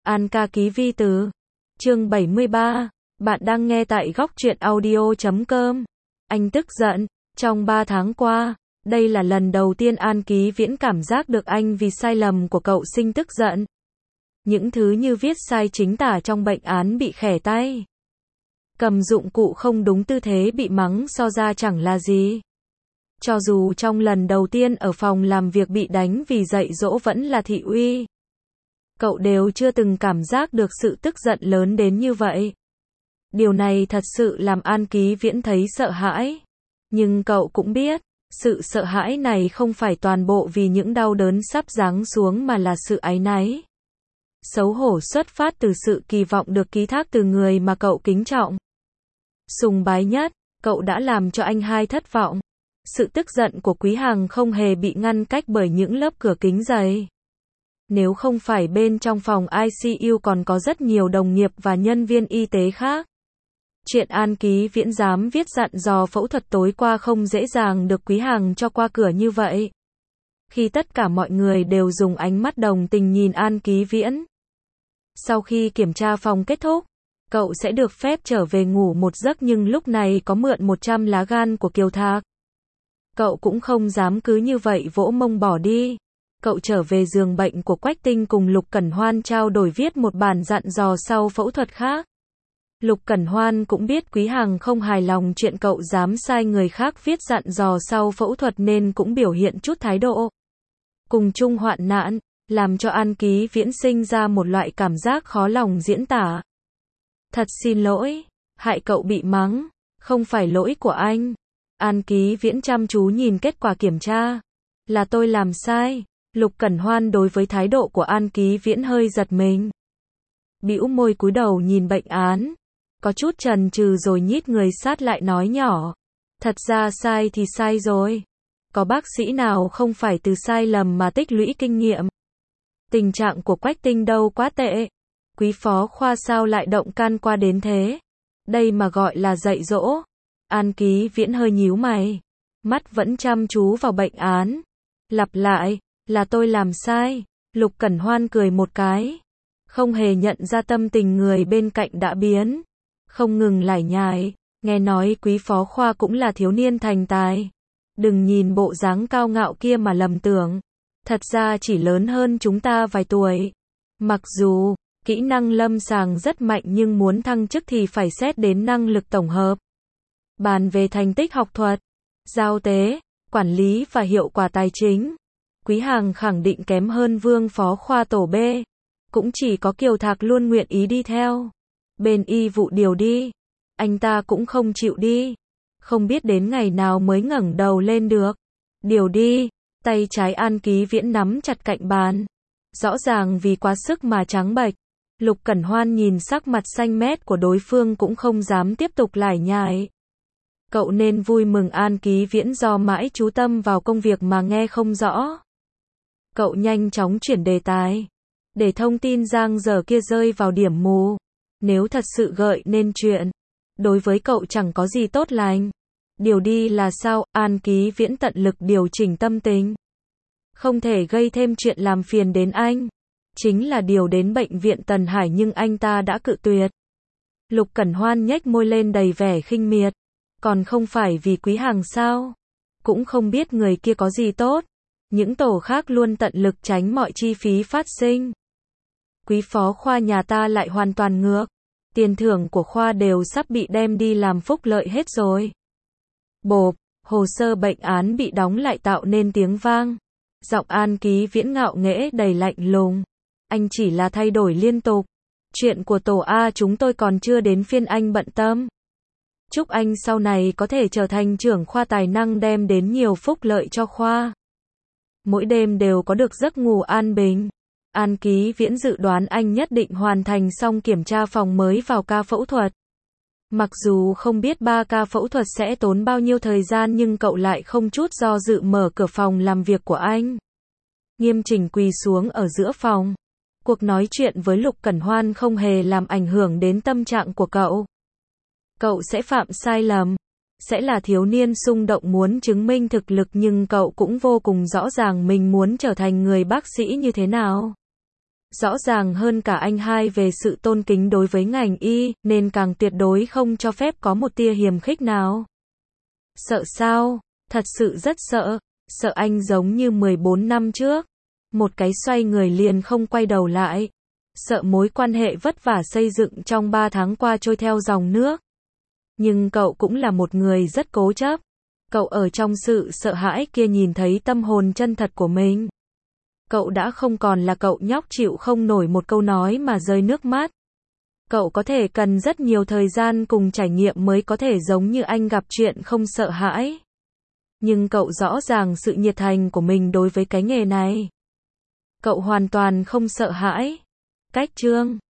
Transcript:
An ca ký vi từ. Chương 73. Bạn đang nghe tại góc truyện audio.com. Anh tức giận. Trong 3 tháng qua, đây là lần đầu tiên An Ký Viễn cảm giác được anh vì sai lầm của cậu sinh tức giận. Những thứ như viết sai chính tả trong bệnh án bị khẻ tay. Cầm dụng cụ không đúng tư thế bị mắng so ra chẳng là gì. Cho dù trong lần đầu tiên ở phòng làm việc bị đánh vì dạy dỗ vẫn là thị uy. Cậu đều chưa từng cảm giác được sự tức giận lớn đến như vậy. Điều này thật sự làm An Ký Viễn thấy sợ hãi. Nhưng cậu cũng biết, sự sợ hãi này không phải toàn bộ vì những đau đớn sắp giáng xuống mà là sự áy náy. Xấu hổ xuất phát từ sự kỳ vọng được ký thác từ người mà cậu kính trọng. Sùng bái nhất, cậu đã làm cho anh hai thất vọng. Sự tức giận của Quý Hằng không hề bị ngăn cách bởi những lớp cửa kính dày. Nếu không phải bên trong phòng ICU còn có rất nhiều đồng nghiệp và nhân viên y tế khác. Chuyện An Ký Viễn dám viết dặn dò phẫu thuật tối qua không dễ dàng được Quý Hằng cho qua cửa như vậy. Khi tất cả mọi người đều dùng ánh mắt đồng tình nhìn An Ký Viễn. Sau khi kiểm tra phòng kết thúc, cậu sẽ được phép trở về ngủ một giấc nhưng lúc này có mượn 100 lá gan của Kiều Thạc. Cậu cũng không dám cứ như vậy vỗ mông bỏ đi. Cậu trở về giường bệnh của Quách Tinh cùng Lục Cẩn Hoan trao đổi viết một bản dặn dò sau phẫu thuật khác. Lục Cẩn Hoan cũng biết Quý Hằng không hài lòng chuyện cậu dám sai người khác viết dặn dò sau phẫu thuật nên cũng biểu hiện chút thái độ. Cùng chung hoạn nạn, làm cho An Ký Viễn sinh ra một loại cảm giác khó lòng diễn tả. Thật xin lỗi, hại cậu bị mắng, không phải lỗi của anh. An Ký Viễn chăm chú nhìn kết quả kiểm tra. Là tôi làm sai. Lục Cẩn Hoan đối với thái độ của An Ký Viễn hơi giật mình. Bĩu môi cúi đầu nhìn bệnh án. Có chút chần chừ rồi nhít người sát lại nói nhỏ. Thật ra sai thì sai rồi. Có bác sĩ nào không phải từ sai lầm mà tích lũy kinh nghiệm. Tình trạng của Quách Tinh đâu quá tệ. Quý phó khoa sao lại động can qua đến thế. Đây mà gọi là dạy dỗ. An Ký Viễn hơi nhíu mày. Mắt vẫn chăm chú vào bệnh án. Lặp lại, là tôi làm sai. Lục Cẩn Hoan cười một cái. Không hề nhận ra tâm tình người bên cạnh đã biến. Không ngừng lải nhải. Nghe nói quý phó khoa cũng là thiếu niên thành tài. Đừng nhìn bộ dáng cao ngạo kia mà lầm tưởng. Thật ra chỉ lớn hơn chúng ta vài tuổi. Mặc dù, kỹ năng lâm sàng rất mạnh nhưng muốn thăng chức thì phải xét đến năng lực tổng hợp. Bàn về thành tích học thuật, giao tế, quản lý và hiệu quả tài chính. Quý Hằng khẳng định kém hơn Vương phó khoa tổ B. Cũng chỉ có Kiều Thạc luôn nguyện ý đi theo. Bên y vụ điều đi. Anh ta cũng không chịu đi. Không biết đến ngày nào mới ngẩng đầu lên được. Điều đi. Tay trái An Ký Viễn nắm chặt cạnh bàn. Rõ ràng vì quá sức mà trắng bệch. Lục Cẩn Hoan nhìn sắc mặt xanh mét của đối phương cũng không dám tiếp tục lải nhải. Cậu nên vui mừng An Ký Viễn do mãi chú tâm vào công việc mà nghe không rõ. Cậu nhanh chóng chuyển đề tài. Để thông tin giang dở kia rơi vào điểm mù. Nếu thật sự gợi nên chuyện. Đối với cậu chẳng có gì tốt lành. Điều đi là sao? An Ký Viễn tận lực điều chỉnh tâm tình. Không thể gây thêm chuyện làm phiền đến anh. Chính là điều đến bệnh viện Tần Hải nhưng anh ta đã cự tuyệt. Lục Cẩn Hoan nhếch môi lên đầy vẻ khinh miệt. Còn không phải vì Quý Hằng sao? Cũng không biết người kia có gì tốt. Những tổ khác luôn tận lực tránh mọi chi phí phát sinh. Quý phó khoa nhà ta lại hoàn toàn ngược. Tiền thưởng của khoa đều sắp bị đem đi làm phúc lợi hết rồi. Bộp, hồ sơ bệnh án bị đóng lại tạo nên tiếng vang. Giọng An Ký Viễn ngạo nghễ đầy lạnh lùng. Anh chỉ là thay đổi liên tục. Chuyện của tổ A chúng tôi còn chưa đến phiên anh bận tâm. Chúc anh sau này có thể trở thành trưởng khoa tài năng đem đến nhiều phúc lợi cho khoa. Mỗi đêm đều có được giấc ngủ an bình. An Ký Viễn dự đoán anh nhất định hoàn thành xong kiểm tra phòng mới vào ca phẫu thuật. Mặc dù không biết 3 ca phẫu thuật sẽ tốn bao nhiêu thời gian nhưng cậu lại không chút do dự mở cửa phòng làm việc của anh. Nghiêm chỉnh quỳ xuống ở giữa phòng. Cuộc nói chuyện với Lục Cẩn Hoan không hề làm ảnh hưởng đến tâm trạng của cậu. Cậu sẽ phạm sai lầm. Sẽ là thiếu niên xung động muốn chứng minh thực lực nhưng cậu cũng vô cùng rõ ràng mình muốn trở thành người bác sĩ như thế nào. rõ ràng hơn cả anh hai về sự tôn kính đối với ngành y, nên càng tuyệt đối không cho phép có một tia hiềm khích nào. Sợ sao? Thật sự rất sợ. Sợ anh giống như 14 năm trước. Một cái xoay người liền không quay đầu lại. Sợ mối quan hệ vất vả xây dựng trong 3 tháng qua trôi theo dòng nước. Nhưng cậu cũng là một người rất cố chấp. Cậu ở trong sự sợ hãi kia nhìn thấy tâm hồn chân thật của mình. Cậu đã không còn là cậu nhóc chịu không nổi một câu nói mà rơi nước mắt. Cậu có thể cần rất nhiều thời gian cùng trải nghiệm mới có thể giống như anh gặp chuyện không sợ hãi. Nhưng cậu rõ ràng sự nhiệt thành của mình đối với cái nghề này. Cậu hoàn toàn không sợ hãi. Cách chương